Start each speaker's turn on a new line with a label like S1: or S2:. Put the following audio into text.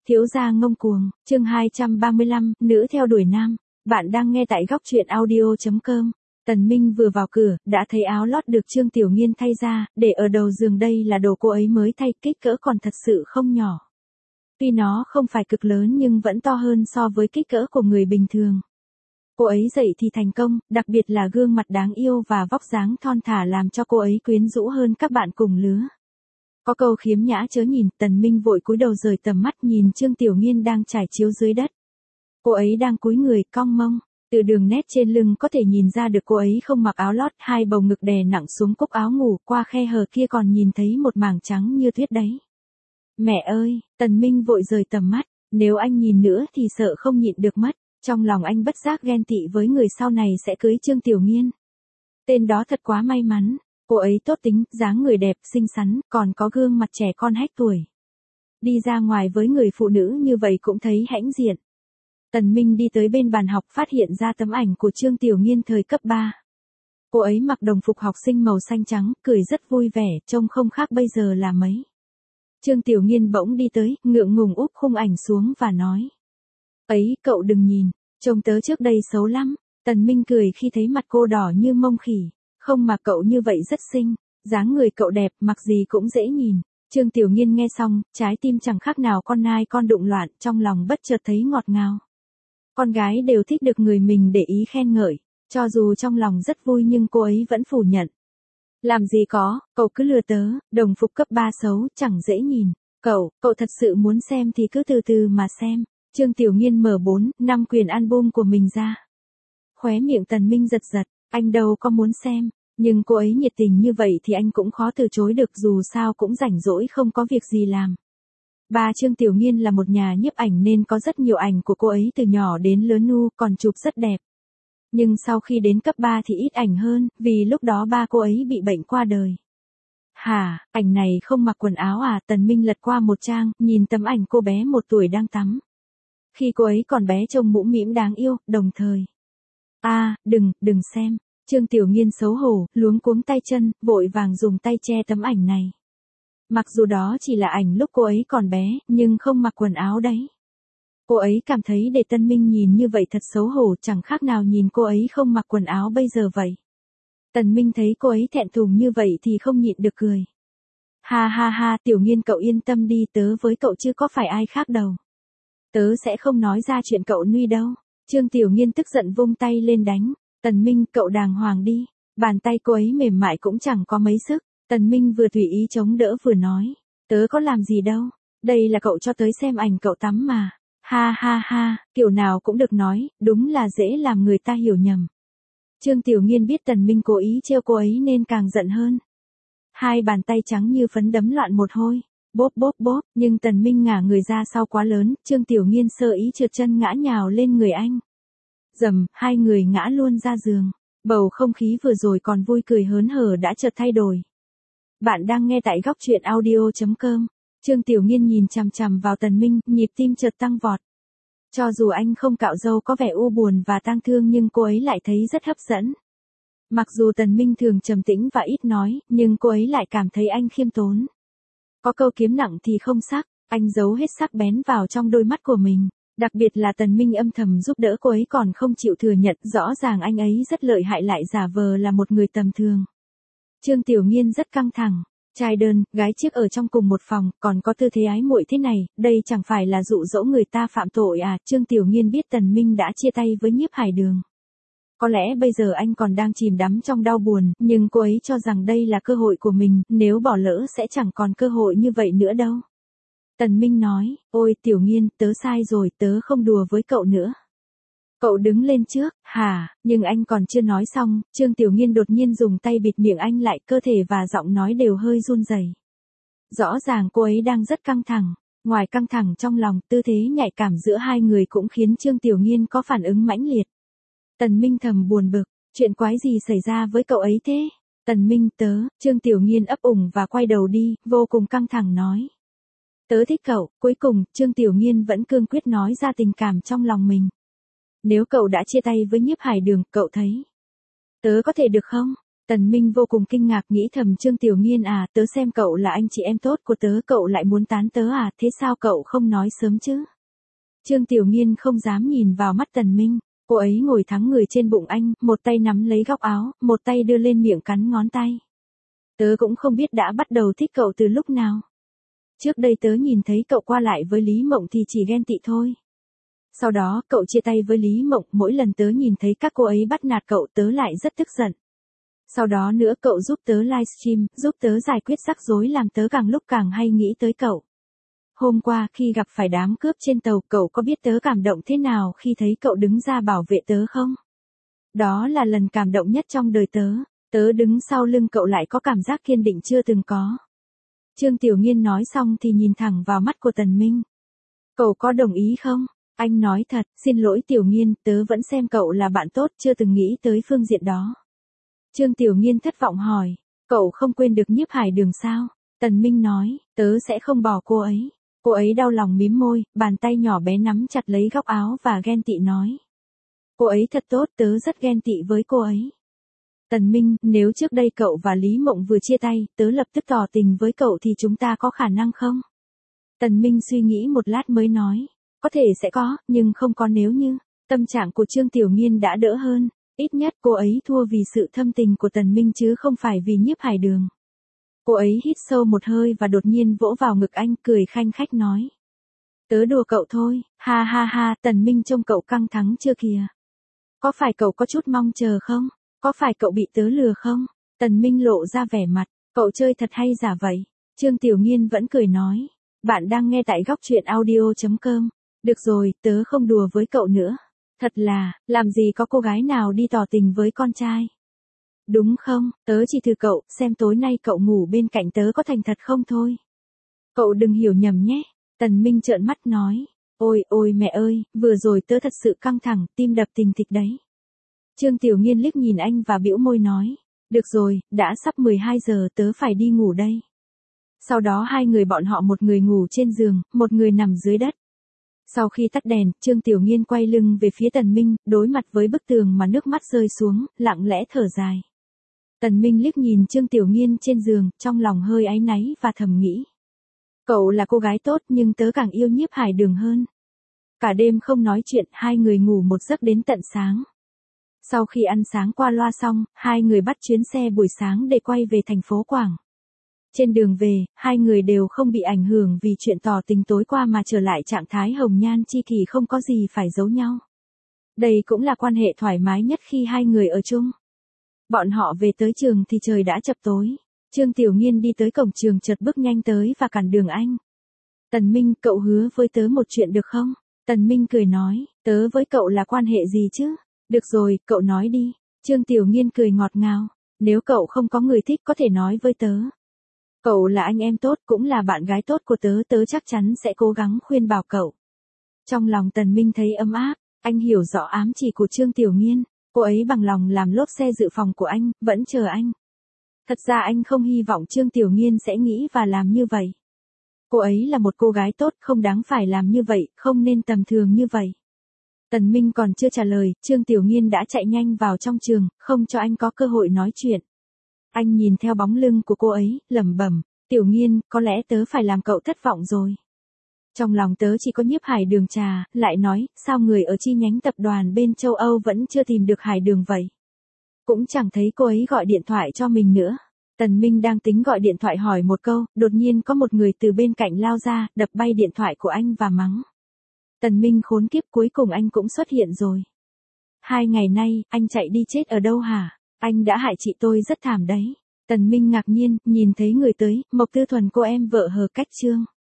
S1: Thiếu gia ngông cuồng, chương 235, nữ theo đuổi nam. Bạn đang nghe tại góc truyện audio.com. Tần Minh vừa vào cửa, đã thấy áo lót được Trương Tiểu Nghiên thay ra, để ở đầu giường. Đây là đồ cô ấy mới thay, kích cỡ còn thật sự không nhỏ. Tuy nó không phải cực lớn nhưng vẫn to hơn so với kích cỡ của người bình thường. Cô ấy dậy thì thành công, đặc biệt là gương mặt đáng yêu và vóc dáng thon thả làm cho cô ấy quyến rũ hơn các bạn cùng lứa. Có câu khiếm nhã chớ nhìn, Tần Minh vội cúi đầu rời tầm mắt nhìn Trương Tiểu Nghiên đang trải chiếu dưới đất. Cô ấy đang cúi người, cong mông, từ đường nét trên lưng có thể nhìn ra được cô ấy không mặc áo lót, hai bầu ngực đè nặng xuống cúc áo ngủ, qua khe hở kia còn nhìn thấy một mảng trắng như tuyết đấy. Mẹ ơi, Tần Minh vội rời tầm mắt, nếu anh nhìn nữa thì sợ không nhịn được mất, trong lòng anh bất giác ghen tị với người sau này sẽ cưới Trương Tiểu Nghiên. Tên đó thật quá may mắn. Cô ấy tốt tính, dáng người đẹp, xinh xắn, còn có gương mặt trẻ con hết tuổi. Đi ra ngoài với người phụ nữ như vậy cũng thấy hãnh diện. Tần Minh đi tới bên bàn học phát hiện ra tấm ảnh của Trương Tiểu Nghiên thời cấp 3. Cô ấy mặc đồng phục học sinh màu xanh trắng, cười rất vui vẻ, trông không khác bây giờ là mấy. Trương Tiểu Nghiên bỗng đi tới, ngượng ngùng úp khung ảnh xuống và nói. Ấy, cậu đừng nhìn, trông tớ trước đây xấu lắm. Tần Minh cười khi thấy mặt cô đỏ như mông khỉ. Không mà cậu như vậy rất xinh, dáng người cậu đẹp, mặc gì cũng dễ nhìn. Trương Tiểu Nghiên nghe xong, trái tim chẳng khác nào con nai con đụng loạn, trong lòng bất chợt thấy ngọt ngào. Con gái đều thích được người mình để ý khen ngợi, cho dù trong lòng rất vui nhưng cô ấy vẫn phủ nhận. Làm gì có, cậu cứ lừa tớ, đồng phục cấp 3 xấu, chẳng dễ nhìn. Cậu thật sự muốn xem thì cứ từ từ mà xem. Trương Tiểu Nghiên mở 4-5 quyển album của mình ra. Khóe miệng Tần Minh giật giật, anh đâu có muốn xem. Nhưng cô ấy nhiệt tình như vậy thì anh cũng khó từ chối được, dù sao cũng rảnh rỗi không có việc gì làm. Bà Trương Tiểu Nghiên là một nhà nhiếp ảnh nên có rất nhiều ảnh của cô ấy từ nhỏ đến lớn còn chụp rất đẹp. Nhưng sau khi đến cấp 3 thì ít ảnh hơn, vì lúc đó ba cô ấy bị bệnh qua đời. Hả, ảnh này không mặc quần áo à? Tần Minh lật qua một trang, nhìn tấm ảnh cô bé 1 tuổi đang tắm. Khi cô ấy còn bé trông mũm mĩm đáng yêu, đồng thời. Đừng xem. Trương Tiểu Nghiên xấu hổ, luống cuống tay chân, vội vàng dùng tay che tấm ảnh này. Mặc dù đó chỉ là ảnh lúc cô ấy còn bé, nhưng không mặc quần áo đấy. Cô ấy cảm thấy để Tân Minh nhìn như vậy thật xấu hổ, chẳng khác nào nhìn cô ấy không mặc quần áo bây giờ vậy. Tần Minh thấy cô ấy thẹn thùng như vậy thì không nhịn được cười. Ha ha ha, Tiểu Nghiên cậu yên tâm đi, tớ với cậu chứ có phải ai khác đâu. Tớ sẽ không nói ra chuyện cậu nuôi đâu. Trương Tiểu Nghiên tức giận vung tay lên đánh. Tần Minh, cậu đàng hoàng đi. Bàn tay cô ấy mềm mại cũng chẳng có mấy sức. Tần Minh vừa tùy ý chống đỡ vừa nói. Tớ có làm gì đâu. Đây là cậu cho tới xem ảnh cậu tắm mà. Ha ha ha, kiểu nào cũng được nói, đúng là dễ làm người ta hiểu nhầm. Trương Tiểu Nghiên biết Tần Minh cố ý trêu cô ấy nên càng giận hơn. Hai bàn tay trắng như phấn đấm loạn một hồi. Bóp bóp bóp, nhưng Tần Minh ngả người ra sau quá lớn, Trương Tiểu Nghiên sơ ý trượt chân ngã nhào lên người anh. Dầm, hai người ngã luôn ra giường. Bầu không khí vừa rồi còn vui cười hớn hở đã chợt thay đổi. Bạn đang nghe tại góc truyện audio.com. Trương Tiểu Nghiên nhìn chằm chằm vào Tần Minh, nhịp tim chợt tăng vọt. Cho dù anh không cạo râu có vẻ u buồn và tang thương nhưng cô ấy lại thấy rất hấp dẫn. Mặc dù Tần Minh thường trầm tĩnh và ít nói, nhưng cô ấy lại cảm thấy anh khiêm tốn. Có câu kiếm nặng thì không sắc, anh giấu hết sắc bén vào trong đôi mắt của mình. Đặc biệt là Tần Minh âm thầm giúp đỡ cô ấy còn không chịu thừa nhận, rõ ràng anh ấy rất lợi hại lại giả vờ là một người tầm thường. Trương Tiểu Nghiên rất căng thẳng, trai đơn, gái chiếc ở trong cùng một phòng, còn có tư thế ái muội thế này, đây chẳng phải là dụ dỗ người ta phạm tội à? Trương Tiểu Nghiên biết Tần Minh đã chia tay với Nhiếp Hải Đường. Có lẽ bây giờ anh còn đang chìm đắm trong đau buồn, nhưng cô ấy cho rằng đây là cơ hội của mình, nếu bỏ lỡ sẽ chẳng còn cơ hội như vậy nữa đâu. Tần Minh nói, ôi Tiểu Nghiên, tớ sai rồi, tớ không đùa với cậu nữa. Cậu đứng lên trước, hả, nhưng anh còn chưa nói xong, Trương Tiểu Nghiên đột nhiên dùng tay bịt miệng anh lại, cơ thể và giọng nói đều hơi run rẩy. Rõ ràng cô ấy đang rất căng thẳng, ngoài căng thẳng trong lòng, tư thế nhạy cảm giữa hai người cũng khiến Trương Tiểu Nghiên có phản ứng mãnh liệt. Tần Minh thầm buồn bực, chuyện quái gì xảy ra với cậu ấy thế? Tần Minh Trương Tiểu Nghiên ấp ủng và quay đầu đi, vô cùng căng thẳng nói. Tớ thích cậu, cuối cùng, Trương Tiểu Nghiên vẫn cương quyết nói ra tình cảm trong lòng mình. Nếu cậu đã chia tay với Nhiếp Hải Đường, cậu thấy. Tớ có thể được không? Tần Minh vô cùng kinh ngạc nghĩ thầm Trương Tiểu Nghiên à, tớ xem cậu là anh chị em tốt của tớ, cậu lại muốn tán tớ à, thế sao cậu không nói sớm chứ? Trương Tiểu Nghiên không dám nhìn vào mắt Tần Minh, cô ấy ngồi thắng người trên bụng anh, một tay nắm lấy góc áo, một tay đưa lên miệng cắn ngón tay. Tớ cũng không biết đã bắt đầu thích cậu từ lúc nào. Trước đây tớ nhìn thấy cậu qua lại với Lý Mộng thì chỉ ghen tị thôi. Sau đó cậu chia tay với Lý Mộng, mỗi lần tớ nhìn thấy các cô ấy bắt nạt cậu tớ lại rất tức giận. Sau đó nữa cậu giúp tớ livestream, giúp tớ giải quyết rắc rối làm tớ càng lúc càng hay nghĩ tới cậu. Hôm qua khi gặp phải đám cướp trên tàu, cậu có biết tớ cảm động thế nào khi thấy cậu đứng ra bảo vệ tớ không? Đó là lần cảm động nhất trong đời tớ, tớ đứng sau lưng cậu lại có cảm giác kiên định chưa từng có. Trương Tiểu Nghiên nói xong thì nhìn thẳng vào mắt của Tần Minh. Cậu có đồng ý không? Anh nói thật, xin lỗi Tiểu Nghiên, tớ vẫn xem cậu là bạn tốt, chưa từng nghĩ tới phương diện đó. Trương Tiểu Nghiên thất vọng hỏi, cậu không quên được Nhiếp Hải Đường sao? Tần Minh nói, tớ sẽ không bỏ cô ấy. Cô ấy đau lòng mím môi, bàn tay nhỏ bé nắm chặt lấy góc áo và ghen tị nói. Cô ấy thật tốt, tớ rất ghen tị với cô ấy. Tần Minh, nếu trước đây cậu và Lý Mộng vừa chia tay, tớ lập tức tỏ tình với cậu thì chúng ta có khả năng không? Tần Minh suy nghĩ một lát mới nói, có thể sẽ có, nhưng không có nếu như. Tâm trạng của Trương Tiểu Nghiên đã đỡ hơn, ít nhất cô ấy thua vì sự thâm tình của Tần Minh chứ không phải vì Nhiếp Hải Đường. Cô ấy hít sâu một hơi và đột nhiên vỗ vào ngực anh cười khanh khách nói. Tớ đùa cậu thôi, ha ha ha, Tần Minh trông cậu căng thẳng chưa kìa. Có phải cậu có chút mong chờ không? Có phải cậu bị tớ lừa không? Tần Minh lộ ra vẻ mặt, cậu chơi thật hay giả vậy? Trương Tiểu Nghiên vẫn cười nói. Bạn đang nghe tại góc truyện audio.com. Được rồi, tớ không đùa với cậu nữa. Thật là, làm gì có cô gái nào đi tỏ tình với con trai. Đúng không, tớ chỉ thử cậu, xem tối nay cậu ngủ bên cạnh tớ có thành thật không thôi. Cậu đừng hiểu nhầm nhé. Tần Minh trợn mắt nói. Ôi ôi mẹ ơi, vừa rồi tớ thật sự căng thẳng, tim đập thình thịch đấy. Trương Tiểu Nghiên liếc nhìn anh và bĩu môi nói. Được rồi, đã sắp 12 giờ tớ phải đi ngủ đây. Sau đó hai người bọn họ một người ngủ trên giường, một người nằm dưới đất. Sau khi tắt đèn, Trương Tiểu Nghiên quay lưng về phía Tần Minh, đối mặt với bức tường mà nước mắt rơi xuống, lặng lẽ thở dài. Tần Minh liếc nhìn Trương Tiểu Nghiên trên giường, trong lòng hơi áy náy và thầm nghĩ. Cậu là cô gái tốt nhưng tớ càng yêu Nhiếp Hải Đường hơn. Cả đêm không nói chuyện, hai người ngủ một giấc đến tận sáng. Sau khi ăn sáng qua loa xong, hai người bắt chuyến xe buổi sáng để quay về thành phố Quảng. Trên đường về, hai người đều không bị ảnh hưởng vì chuyện tỏ tình tối qua mà trở lại trạng thái hồng nhan chi kỷ không có gì phải giấu nhau. Đây cũng là quan hệ thoải mái nhất khi hai người ở chung. Bọn họ về tới trường thì trời đã chập tối. Trương Tiểu Nghiên đi tới cổng trường chợt bước nhanh tới và cản đường anh. Tần Minh, cậu hứa với tớ một chuyện được không? Tần Minh cười nói, tớ với cậu là quan hệ gì chứ? Được rồi, cậu nói đi. Trương Tiểu Nghiên cười ngọt ngào. Nếu cậu không có người thích có thể nói với tớ. Cậu là anh em tốt cũng là bạn gái tốt của tớ, tớ chắc chắn sẽ cố gắng khuyên bảo cậu. Trong lòng Tần Minh thấy ấm áp, anh hiểu rõ ám chỉ của Trương Tiểu Nghiên, cô ấy bằng lòng làm lốp xe dự phòng của anh, vẫn chờ anh. Thật ra anh không hy vọng Trương Tiểu Nghiên sẽ nghĩ và làm như vậy. Cô ấy là một cô gái tốt, không đáng phải làm như vậy, không nên tầm thường như vậy. Tần Minh còn chưa trả lời, Trương Tiểu Nghiên đã chạy nhanh vào trong trường, không cho anh có cơ hội nói chuyện. Anh nhìn theo bóng lưng của cô ấy, lẩm bẩm, Tiểu Nghiên, có lẽ tớ phải làm cậu thất vọng rồi. Trong lòng tớ chỉ có Nhiếp Hải Đường trà, lại nói, sao người ở chi nhánh tập đoàn bên châu Âu vẫn chưa tìm được Hải Đường vậy? Cũng chẳng thấy cô ấy gọi điện thoại cho mình nữa. Tần Minh đang tính gọi điện thoại hỏi một câu, đột nhiên có một người từ bên cạnh lao ra, đập bay điện thoại của anh và mắng. Tần Minh khốn kiếp, cuối cùng anh cũng xuất hiện rồi. 2 ngày nay, anh chạy đi chết ở đâu hả? Anh đã hại chị tôi rất thảm đấy. Tần Minh ngạc nhiên, nhìn thấy người tới, Mộc Tư Thuần cô em vợ Hờ Cách Trương.